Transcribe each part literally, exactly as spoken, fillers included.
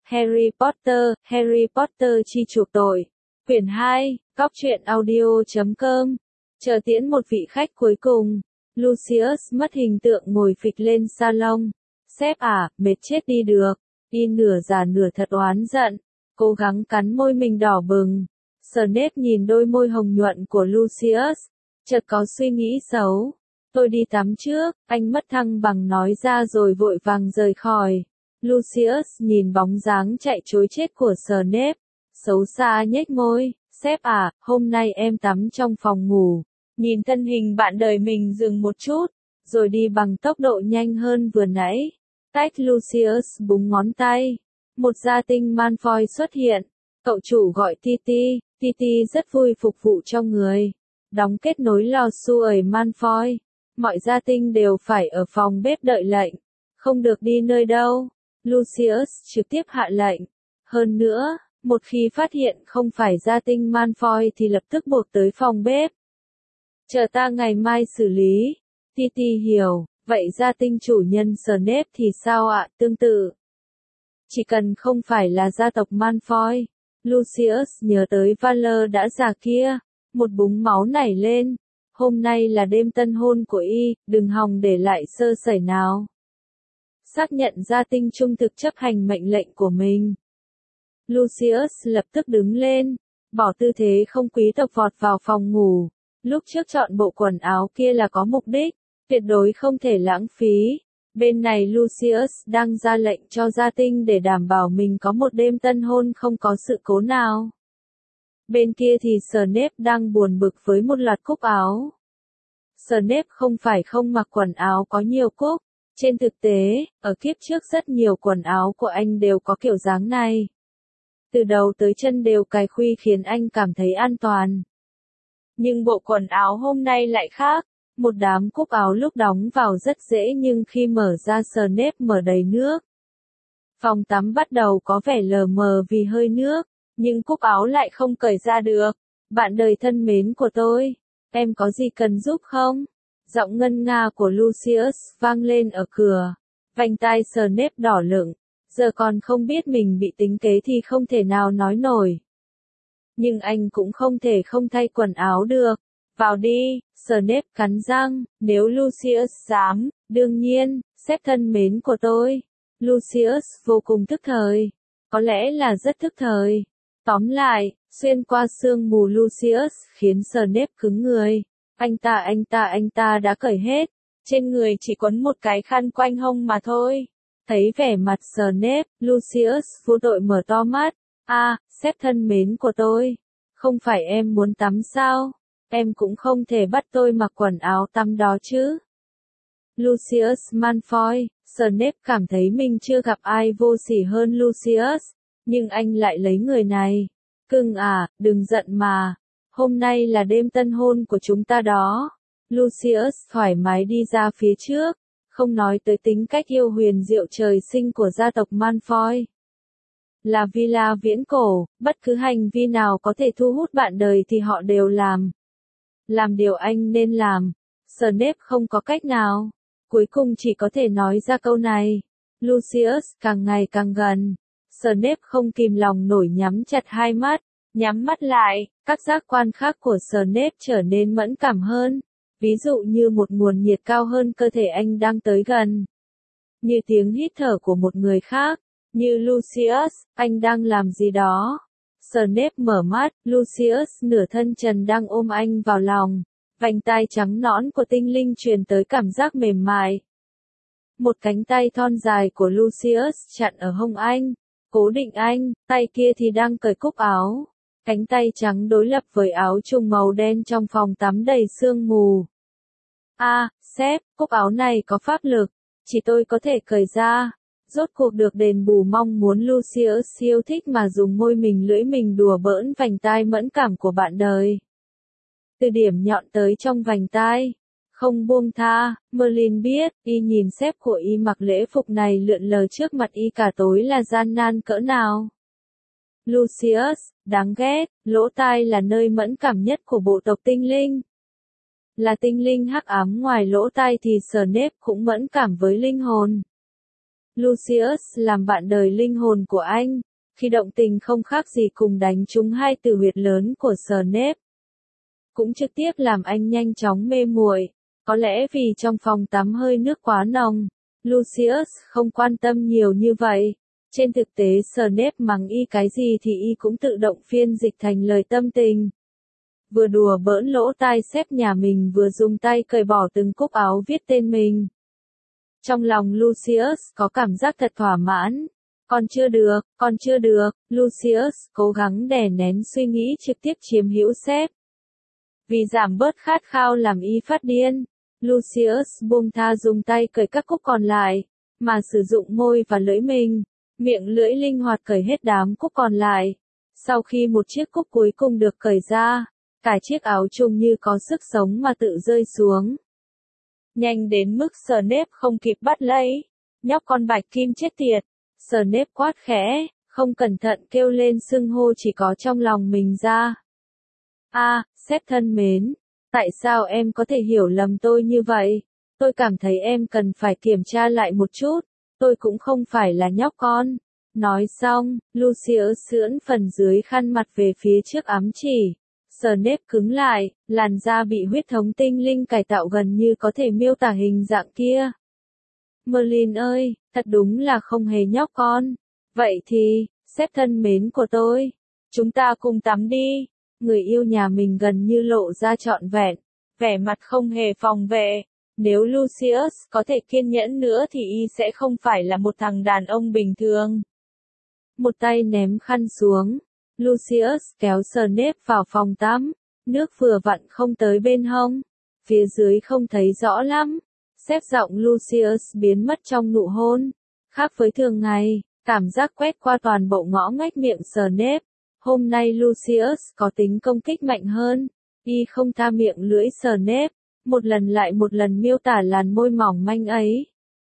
Harry Potter, Harry Potter chi chuộc tội. Quyển hai, Cóc truyện audio chấm com. Chờ tiễn một vị khách cuối cùng. Lucius mất hình tượng ngồi phịch lên salon. Sếp à, mệt chết đi được. Y nửa già nửa thật oán giận. Cố gắng cắn môi mình đỏ bừng. Snape nhìn đôi môi hồng nhuận của Lucius. Chợt có suy nghĩ xấu. Tôi đi tắm trước, anh mất thăng bằng nói ra rồi vội vàng rời khỏi. Lucius nhìn bóng dáng chạy trối chết của Snape. Xấu xa nhếch môi, sếp à, hôm nay em tắm trong phòng ngủ. Nhìn thân hình bạn đời mình dừng một chút, rồi đi bằng tốc độ nhanh hơn vừa nãy. Tách Lucius búng ngón tay. Một gia tinh Malfoy xuất hiện. Cậu chủ gọi Titi, Titi rất vui phục vụ cho người. Đóng kết nối lò sưởi Malfoy. Mọi gia tinh đều phải ở phòng bếp đợi lệnh. Không được đi nơi đâu. Lucius trực tiếp hạ lệnh. Hơn nữa, một khi phát hiện không phải gia tinh Malfoy thì lập tức buộc tới phòng bếp. Chờ ta ngày mai xử lý. Titi hiểu, vậy gia tinh chủ nhân Snape thì sao ạ? Tương tự. Chỉ cần không phải là gia tộc Malfoy. Lucius nhớ tới Valor đã già kia. Một búng máu nảy lên. Hôm nay là đêm tân hôn của y, đừng hòng để lại sơ sẩy nào. Xác nhận gia tinh trung thực chấp hành mệnh lệnh của mình. Lucius lập tức đứng lên, bỏ tư thế không quý tộc vọt vào phòng ngủ. Lúc trước chọn bộ quần áo kia là có mục đích, tuyệt đối không thể lãng phí. Bên này Lucius đang ra lệnh cho gia tinh để đảm bảo mình có một đêm tân hôn không có sự cố nào. Bên kia thì Snape đang buồn bực với một loạt cúc áo. Snape không phải không mặc quần áo có nhiều cúc. Trên thực tế, ở kiếp trước rất nhiều quần áo của anh đều có kiểu dáng này. Từ đầu tới chân đều cài khuy khiến anh cảm thấy an toàn. Nhưng bộ quần áo hôm nay lại khác. Một đám cúc áo lúc đóng vào rất dễ nhưng khi mở ra Snape mở đầy nước. Phòng tắm bắt đầu có vẻ lờ mờ vì hơi nước. Nhưng cúc áo lại không cởi ra được. Bạn đời thân mến của tôi, em có gì cần giúp không? Giọng ngân nga của Lucius vang lên ở cửa. Vành tai Snape đỏ lựng. Giờ còn không biết mình bị tính kế thì không thể nào nói nổi. Nhưng anh cũng không thể không thay quần áo được. Vào đi, Snape cắn răng, nếu Lucius dám, đương nhiên, sếp thân mến của tôi. Lucius vô cùng thức thời. Có lẽ là rất thức thời. Tóm lại, xuyên qua sương mù Lucius khiến Snape cứng người. Anh ta anh ta anh ta đã cởi hết. Trên người chỉ quấn một cái khăn quanh hông mà thôi. Thấy vẻ mặt Snape, Lucius vô tội mở to mắt. À, sếp thân mến của tôi. Không phải em muốn tắm sao? Em cũng không thể bắt tôi mặc quần áo tắm đó chứ. Lucius Malfoy, Snape cảm thấy mình chưa gặp ai vô sỉ hơn Lucius. Nhưng anh lại lấy người này. Cưng à, đừng giận mà. Hôm nay là đêm tân hôn của chúng ta đó. Lucius thoải mái đi ra phía trước. Không nói tới tính cách yêu huyền diệu trời sinh của gia tộc Malfoy. Là villa viễn cổ, bất cứ hành vi nào có thể thu hút bạn đời thì họ đều làm. Làm điều anh nên làm. Snape không có cách nào. Cuối cùng chỉ có thể nói ra câu này. Lucius càng ngày càng gần. Snape không kìm lòng nổi nhắm chặt hai mắt. Nhắm mắt lại, các giác quan khác của Snape trở nên mẫn cảm hơn. Ví dụ như một nguồn nhiệt cao hơn cơ thể anh đang tới gần. Như tiếng hít thở của một người khác. Như Lucius, anh đang làm gì đó. Snape mở mắt, Lucius nửa thân trần đang ôm anh vào lòng. Vành tai trắng nõn của tinh linh truyền tới cảm giác mềm mại. Một cánh tay thon dài của Lucius chặn ở hông anh. Cố định anh, tay kia thì đang cởi cúc áo. Cánh tay trắng đối lập với áo trùng màu đen trong phòng tắm đầy sương mù. À, sếp, cúc áo này có pháp lực. Chỉ tôi có thể cởi ra. Rốt cuộc được đền bù mong muốn Lucius siêu thích mà dùng môi mình lưỡi mình đùa bỡn vành tai mẫn cảm của bạn đời. Từ điểm nhọn tới trong vành tai. Không buông tha, Merlin biết, y nhìn sếp của y mặc lễ phục này lượn lờ trước mặt y cả tối là gian nan cỡ nào. Lucius, đáng ghét, lỗ tai là nơi mẫn cảm nhất của bộ tộc tinh linh. Là tinh linh hắc ám ngoài lỗ tai thì Snape cũng mẫn cảm với linh hồn. Lucius làm bạn đời linh hồn của anh, khi động tình không khác gì cùng đánh trúng hai tử huyệt lớn của Snape. Cũng trực tiếp làm anh nhanh chóng mê muội. Có lẽ vì trong phòng tắm hơi nước quá nồng, Lucius không quan tâm nhiều như vậy. Trên thực tế Snape mắng y cái gì thì y cũng tự động phiên dịch thành lời tâm tình. Vừa đùa bỡn lỗ tai xếp nhà mình vừa dùng tay cởi bỏ từng cúc áo viết tên mình. Trong lòng Lucius có cảm giác thật thỏa mãn. Còn chưa được, còn chưa được, Lucius cố gắng đè nén suy nghĩ trực tiếp chiếm hữu sếp. Vì giảm bớt khát khao làm y phát điên, Lucius buông tha dùng tay cởi các cúc còn lại, mà sử dụng môi và lưỡi mình, miệng lưỡi linh hoạt cởi hết đám cúc còn lại. Sau khi một chiếc cúc cuối cùng được cởi ra, cả chiếc áo trông như có sức sống mà tự rơi xuống. Nhanh đến mức Snape không kịp bắt lấy. Nhóc con bạch kim chết tiệt. Snape quát khẽ, không cẩn thận kêu lên xưng hô chỉ có trong lòng mình ra. A, à, sếp thân mến, tại sao em có thể hiểu lầm tôi như vậy? Tôi cảm thấy em cần phải kiểm tra lại một chút, tôi cũng không phải là nhóc con. Nói xong, Lucius sưỡn phần dưới khăn mặt về phía trước ám chỉ. Snape cứng lại, làn da bị huyết thống tinh linh cải tạo gần như có thể miêu tả hình dạng kia. Merlin ơi, thật đúng là không hề nhóc con. Vậy thì, sếp thân mến của tôi, chúng ta cùng tắm đi. Người yêu nhà mình gần như lộ ra trọn vẹn, vẻ mặt không hề phòng vệ. Nếu Lucius có thể kiên nhẫn nữa thì y sẽ không phải là một thằng đàn ông bình thường. Một tay ném khăn xuống, Lucius kéo Snape vào phòng tắm, nước vừa vặn không tới bên hông, phía dưới không thấy rõ lắm. Xếp giọng Lucius biến mất trong nụ hôn. Khác với thường ngày, cảm giác quét qua toàn bộ ngõ ngách miệng Snape. Hôm nay Lucius có tính công kích mạnh hơn. Y không tha miệng lưỡi Snape, một lần lại một lần miêu tả làn môi mỏng manh ấy.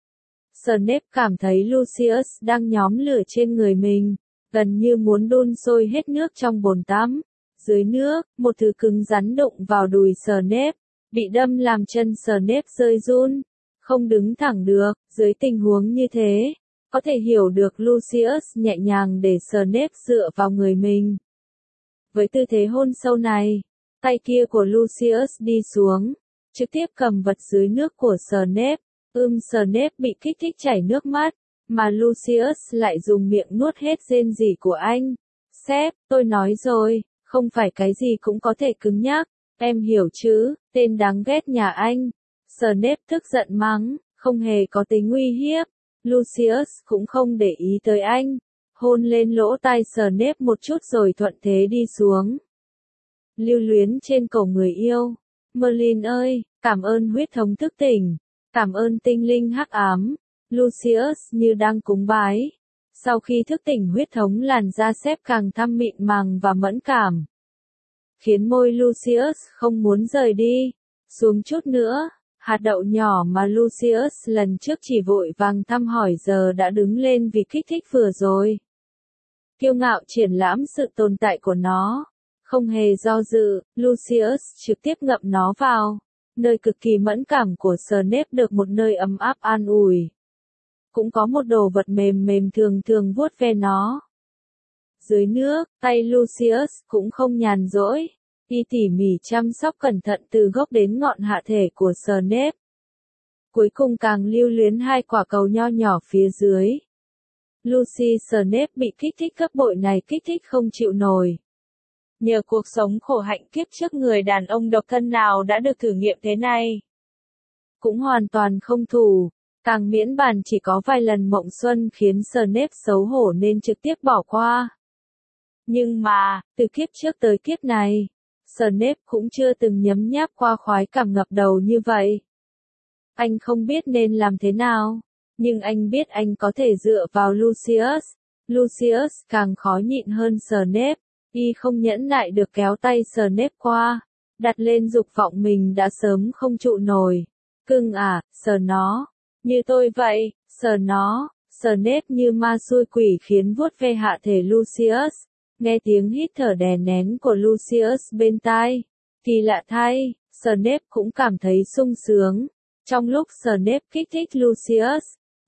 Snape cảm thấy Lucius đang nhóm lửa trên người mình, gần như muốn đun sôi hết nước trong bồn tắm. Dưới nước, một thứ cứng rắn đụng vào đùi Snape, bị đâm làm chân Snape rơi run, không đứng thẳng được. Dưới tình huống như thế, có thể hiểu được Lucius nhẹ nhàng để Snape dựa vào người mình. Với tư thế hôn sâu này, tay kia của Lucius đi xuống, trực tiếp cầm vật dưới nước của Snape. Ưm Snape bị kích thích chảy nước mắt, mà Lucius lại dùng miệng nuốt hết rên rỉ của anh. Sếp, tôi nói rồi, không phải cái gì cũng có thể cứng nhắc, em hiểu chứ, tên đáng ghét nhà anh. Snape tức giận mắng, không hề có tính uy hiếp. Lucius cũng không để ý tới anh, hôn lên lỗ tai Snape một chút rồi thuận thế đi xuống. Lưu luyến trên cổ người yêu. Merlin ơi, cảm ơn huyết thống thức tỉnh, cảm ơn tinh linh hắc ám. Lucius như đang cúng bái. Sau khi thức tỉnh huyết thống làn da xếp càng thăm mịn màng và mẫn cảm, khiến môi Lucius không muốn rời đi. Xuống chút nữa, hạt đậu nhỏ mà Lucius lần trước chỉ vội vàng thăm hỏi giờ đã đứng lên vì kích thích vừa rồi. Kiêu ngạo triển lãm sự tồn tại của nó. Không hề do dự, Lucius trực tiếp ngậm nó vào. Nơi cực kỳ mẫn cảm của Snape được một nơi ấm áp an ủi. Cũng có một đồ vật mềm mềm thường thường vuốt ve nó. Dưới nước, tay Lucius cũng không nhàn rỗi. Y tỉ mỉ chăm sóc cẩn thận từ gốc đến ngọn hạ thể của Snape. Cuối cùng càng lưu luyến hai quả cầu nho nhỏ phía dưới. Lucy Snape bị kích thích gấp bội này kích thích không chịu nổi. Nhờ cuộc sống khổ hạnh kiếp trước người đàn ông độc thân nào đã được thử nghiệm thế này. Cũng hoàn toàn không thủ, càng miễn bàn chỉ có vài lần mộng xuân khiến Snape xấu hổ nên trực tiếp bỏ qua. Nhưng mà, từ kiếp trước tới kiếp này, Snape cũng chưa từng nhấm nháp qua khoái cảm ngập đầu như vậy. Anh không biết nên làm thế nào, nhưng anh biết anh có thể dựa vào Lucius. Lucius càng khó nhịn hơn Snape. Y không nhẫn nại được kéo tay Snape qua, đặt lên dục vọng mình đã sớm không trụ nổi. Cưng à, sờ nó, như tôi vậy, sờ nó. Snape như ma xui quỷ khiến vuốt ve hạ thể Lucius. Nghe tiếng hít thở đè nén của Lucius bên tai. Kỳ lạ thay, Snape cũng cảm thấy sung sướng. Trong lúc Snape kích thích Lucius,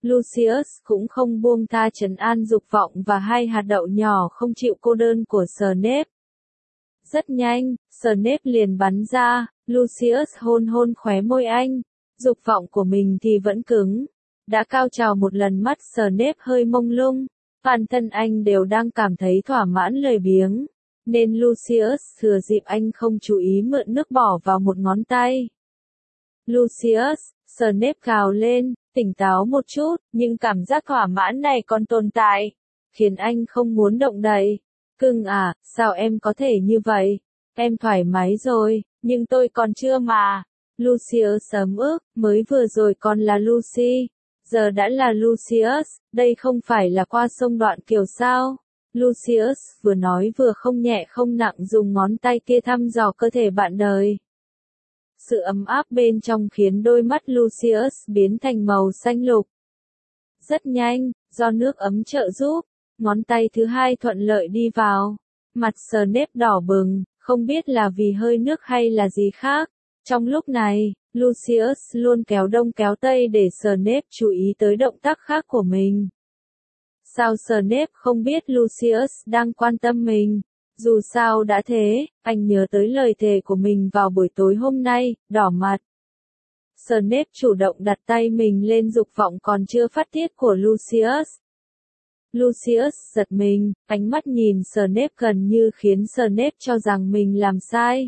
Lucius cũng không buông tha trấn an dục vọng và hai hạt đậu nhỏ không chịu cô đơn của Snape. Rất nhanh, Snape liền bắn ra, Lucius hôn hôn khóe môi anh, dục vọng của mình thì vẫn cứng. Đã cao trào một lần mắt Snape hơi mông lung, bản thân anh đều đang cảm thấy thỏa mãn lười biếng, nên Lucius thừa dịp anh không chú ý mượn nước bỏ vào một ngón tay. Lucius, Snape gào lên, tỉnh táo một chút, nhưng cảm giác thỏa mãn này còn tồn tại, khiến anh không muốn động đậy. Cưng à, sao em có thể như vậy? Em thoải mái rồi, nhưng tôi còn chưa mà. Lucius ấm ức, mới vừa rồi còn là Lucy, giờ đã là Lucius, đây không phải là qua sông Đoạn Kiều sao? Lucius vừa nói vừa không nhẹ không nặng dùng ngón tay kia thăm dò cơ thể bạn đời. Sự ấm áp bên trong khiến đôi mắt Lucius biến thành màu xanh lục. Rất nhanh, do nước ấm trợ giúp, ngón tay thứ hai thuận lợi đi vào. Mặt Snape đỏ bừng, không biết là vì hơi nước hay là gì khác. Trong lúc này, Lucius luôn kéo đông kéo tây để Snape chú ý tới động tác khác của mình. Sao Snape không biết Lucius đang quan tâm mình? Dù sao đã thế, anh nhớ tới lời thề của mình vào buổi tối hôm nay, đỏ mặt. Snape chủ động đặt tay mình lên dục vọng còn chưa phát tiết của Lucius. Lucius giật mình, ánh mắt nhìn Snape gần như khiến Snape cho rằng mình làm sai.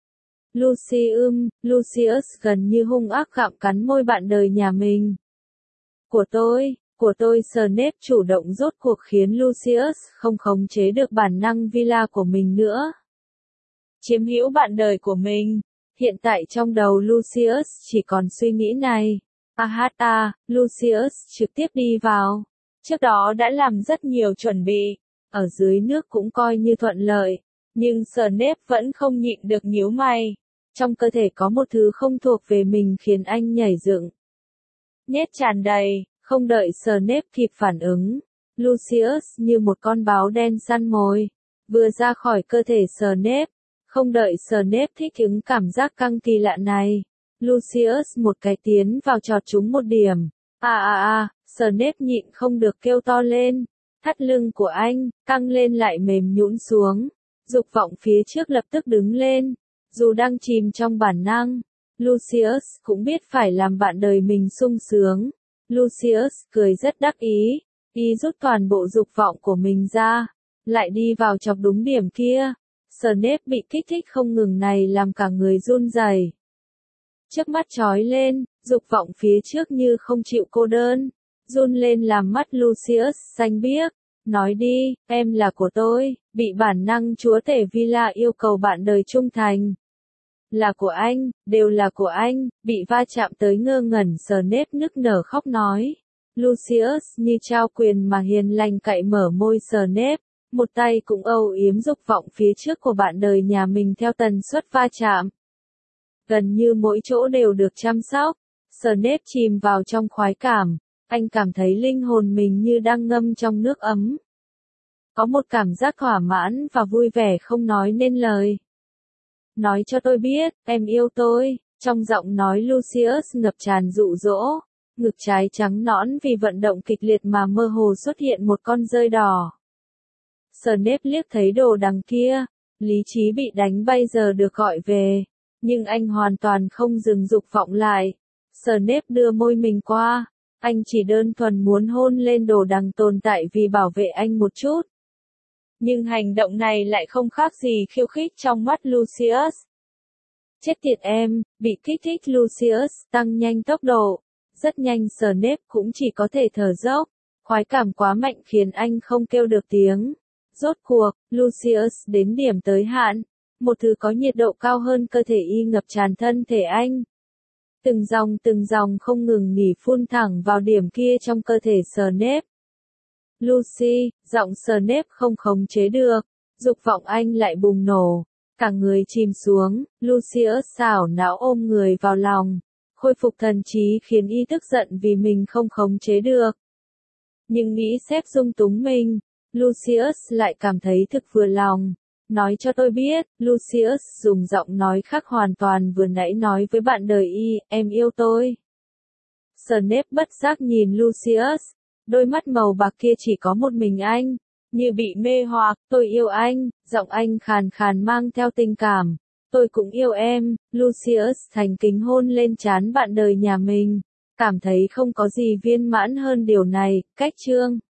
Lucium, Lucius gần như hung ác gặm cắn môi bạn đời nhà mình. Của tôi, của tôi Snape chủ động rốt cuộc khiến Lucius không khống chế được bản năng villa của mình nữa. Chiếm hữu bạn đời của mình. Hiện tại trong đầu Lucius chỉ còn suy nghĩ này. Ahata, Lucius trực tiếp đi vào. Trước đó đã làm rất nhiều chuẩn bị. Ở dưới nước cũng coi như thuận lợi. Nhưng Snape vẫn không nhịn được nhíu mày. Trong cơ thể có một thứ không thuộc về mình khiến anh nhảy dựng. Nhét tràn đầy, không đợi Snape kịp phản ứng. Lucius như một con báo đen săn mồi. Vừa ra khỏi cơ thể Snape. Không đợi Snape thích ứng cảm giác căng kỳ lạ này. Lucius một cái tiến vào chọt trúng một điểm. À à à, Snape nhịn không được kêu to lên. Thắt lưng của anh, căng lên lại mềm nhũn xuống. Dục vọng phía trước lập tức đứng lên. Dù đang chìm trong bản năng, Lucius cũng biết phải làm bạn đời mình sung sướng. Lucius cười rất đắc ý, y rút toàn bộ dục vọng của mình ra, lại đi vào chọc đúng điểm kia. Snape bị kích thích không ngừng này làm cả người run rẩy. Trước mắt chói lên, dục vọng phía trước như không chịu cô đơn, run lên làm mắt Lucius xanh biếc. Nói đi, em là của tôi, bị bản năng chúa tể villa yêu cầu bạn đời trung thành. Là của anh, đều là của anh, bị va chạm tới ngơ ngẩn Snape nức nở khóc nói. Lucius như trao quyền mà hiền lành cạy mở môi Snape, một tay cũng âu yếm dục vọng phía trước của bạn đời nhà mình theo tần suất va chạm. Gần như mỗi chỗ đều được chăm sóc, Snape chìm vào trong khoái cảm, anh cảm thấy linh hồn mình như đang ngâm trong nước ấm. Có một cảm giác thỏa mãn và vui vẻ không nói nên lời. Nói cho tôi biết, em yêu tôi, trong giọng nói Lucius ngập tràn dụ dỗ, ngực trái trắng nõn vì vận động kịch liệt mà mơ hồ xuất hiện một con dơi đỏ. Snape liếc thấy đồ đằng kia, lý trí bị đánh bay giờ được gọi về, nhưng anh hoàn toàn không dừng dục vọng lại. Snape đưa môi mình qua, anh chỉ đơn thuần muốn hôn lên đồ đằng tồn tại vì bảo vệ anh một chút. Nhưng hành động này lại không khác gì khiêu khích trong mắt Lucius. Chết tiệt em, bị kích thích Lucius tăng nhanh tốc độ. Rất nhanh Snape cũng chỉ có thể thở dốc. Khoái cảm quá mạnh khiến anh không kêu được tiếng. Rốt cuộc, Lucius đến điểm tới hạn. Một thứ có nhiệt độ cao hơn cơ thể y ngập tràn thân thể anh. Từng dòng từng dòng không ngừng nghỉ phun thẳng vào điểm kia trong cơ thể Snape. Lucy, giọng Snape không khống chế được, dục vọng anh lại bùng nổ, cả người chìm xuống, Lucius xảo não ôm người vào lòng, khôi phục thần trí khiến y tức giận vì mình không khống chế được. Nhưng nghĩ xếp dung túng mình, Lucius lại cảm thấy thực vừa lòng. Nói cho tôi biết, Lucius dùng giọng nói khác hoàn toàn vừa nãy nói với bạn đời y, em yêu tôi. Snape bất giác nhìn Lucius, đôi mắt màu bạc kia chỉ có một mình anh, như bị mê hoặc. Tôi yêu anh, giọng anh khàn khàn mang theo tình cảm. Tôi cũng yêu em. Lucius thành kính hôn lên trán bạn đời nhà mình, cảm thấy không có gì viên mãn hơn điều này. Cách chương